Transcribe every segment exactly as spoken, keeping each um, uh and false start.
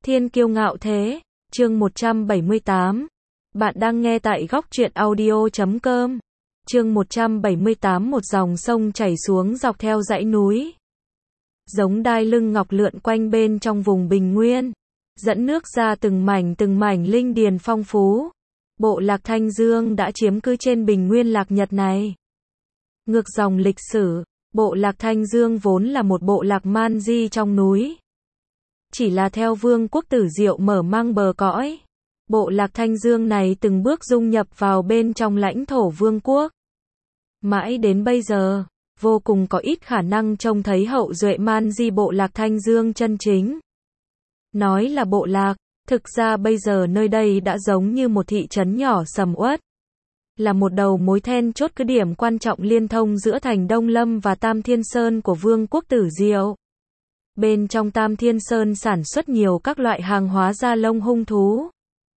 Thiên kiêu ngạo thế, chương một trăm bảy mươi tám. Bạn đang nghe tại góc truyện audio chấm com. Chương một trăm bảy mươi tám. Một dòng sông chảy xuống dọc theo dãy núi. Giống đai lưng ngọc lượn quanh bên trong vùng bình nguyên, dẫn nước ra từng mảnh từng mảnh linh điền phong phú. Bộ lạc Thanh Dương đã chiếm cứ trên bình nguyên lạc nhật này. Ngược dòng lịch sử, bộ lạc Thanh Dương vốn là một bộ lạc man di trong núi. Chỉ là theo Vương quốc Tử Diệu mở mang bờ cõi, bộ lạc Thanh Dương này từng bước dung nhập vào bên trong lãnh thổ vương quốc. Mãi đến bây giờ, vô cùng có ít khả năng trông thấy hậu duệ man di bộ lạc Thanh Dương chân chính. Nói là bộ lạc, thực ra bây giờ nơi đây đã giống như một thị trấn nhỏ sầm uất. Là một đầu mối then chốt cứ điểm quan trọng liên thông giữa thành Đông Lâm và Tam Thiên Sơn của Vương quốc Tử Diệu. Bên trong Tam Thiên Sơn sản xuất nhiều các loại hàng hóa da lông hung thú,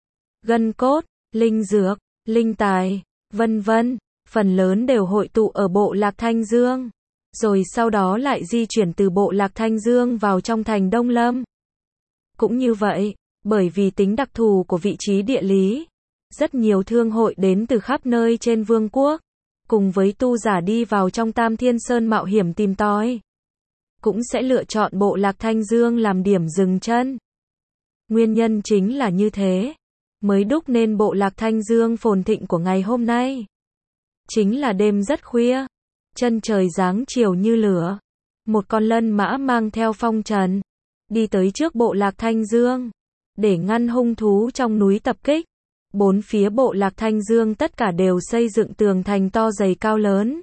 gân cốt, linh dược, linh tài, vân vân, phần lớn đều hội tụ ở bộ lạc Thanh Dương, rồi sau đó lại di chuyển từ bộ lạc Thanh Dương vào trong thành Đông Lâm. Cũng như vậy, bởi vì tính đặc thù của vị trí địa lý, rất nhiều thương hội đến từ khắp nơi trên vương quốc, cùng với tu giả đi vào trong Tam Thiên Sơn mạo hiểm tìm tòi, cũng sẽ lựa chọn bộ lạc Thanh Dương làm điểm dừng chân. Nguyên nhân chính là như thế, mới đúc nên bộ lạc Thanh Dương phồn thịnh của ngày hôm nay. Chính là đêm rất khuya, chân trời giáng chiều như lửa, một con lân mã mang theo phong trần, đi tới trước bộ lạc Thanh Dương, để ngăn hung thú trong núi tập kích. Bốn phía bộ lạc Thanh Dương tất cả đều xây dựng tường thành to dày cao lớn.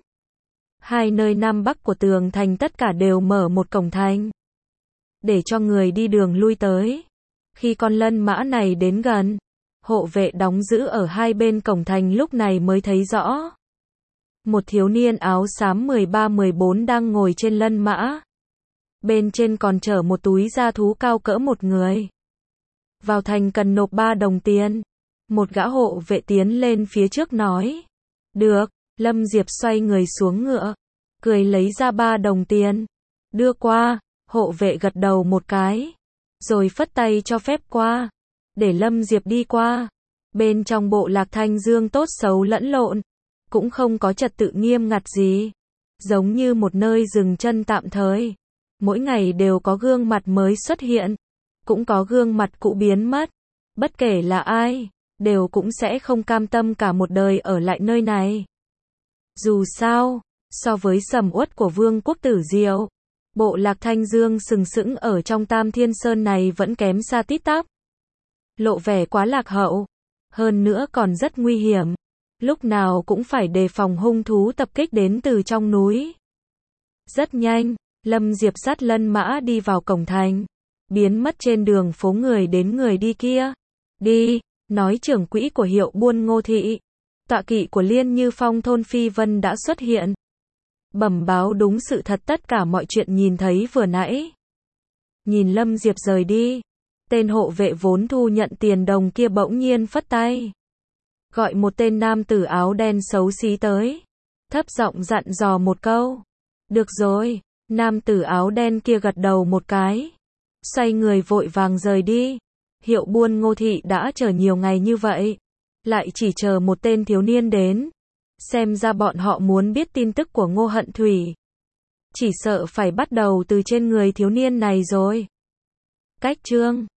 Hai nơi nam bắc của tường thành tất cả đều mở một cổng thành, để cho người đi đường lui tới. Khi con lân mã này đến gần, hộ vệ đóng giữ ở hai bên cổng thành lúc này mới thấy rõ. Một thiếu niên áo xám mười ba mười bốn đang ngồi trên lân mã. Bên trên còn chở một túi da thú cao cỡ một người. Vào thành cần nộp ba đồng tiền. Một gã hộ vệ tiến lên phía trước nói. Được, Lâm Diệp xoay người xuống ngựa, cười lấy ra ba đồng tiền, đưa qua. Hộ vệ gật đầu một cái, rồi phất tay cho phép qua, để Lâm Diệp đi qua. Bên trong bộ lạc Thanh Dương tốt xấu lẫn lộn, cũng không có trật tự nghiêm ngặt gì, giống như một nơi dừng chân tạm thời. Mỗi ngày đều có gương mặt mới xuất hiện, cũng có gương mặt cũ biến mất. Bất kể là ai, đều cũng sẽ không cam tâm cả một đời ở lại nơi này. Dù sao, so với sầm uất của Vương quốc Tử Diệu, bộ lạc Thanh Dương sừng sững ở trong Tam Thiên Sơn này vẫn kém xa tít tắp. Lộ vẻ quá lạc hậu, hơn nữa còn rất nguy hiểm, lúc nào cũng phải đề phòng hung thú tập kích đến từ trong núi. Rất nhanh, Lâm Diệp dắt lân mã đi vào cổng thành, biến mất trên đường phố người đến người đi kia. Đi, nói trưởng quỹ của hiệu buôn Ngô Thị, tọa kỵ của Liên Như Phong thôn Phi Vân đã xuất hiện, bẩm báo đúng sự thật tất cả mọi chuyện nhìn thấy vừa nãy. Nhìn Lâm Diệp rời đi, tên hộ vệ vốn thu nhận tiền đồng kia bỗng nhiên phất tay, gọi một tên nam tử áo đen xấu xí tới, thấp giọng dặn dò một câu. Được rồi, nam tử áo đen kia gật đầu một cái, xoay người vội vàng rời đi. Hiệu buôn Ngô Thị đã chờ nhiều ngày như vậy, lại chỉ chờ một tên thiếu niên đến. Xem ra bọn họ muốn biết tin tức của Ngô Hận Thủy, chỉ sợ phải bắt đầu từ trên người thiếu niên này rồi. Cách chương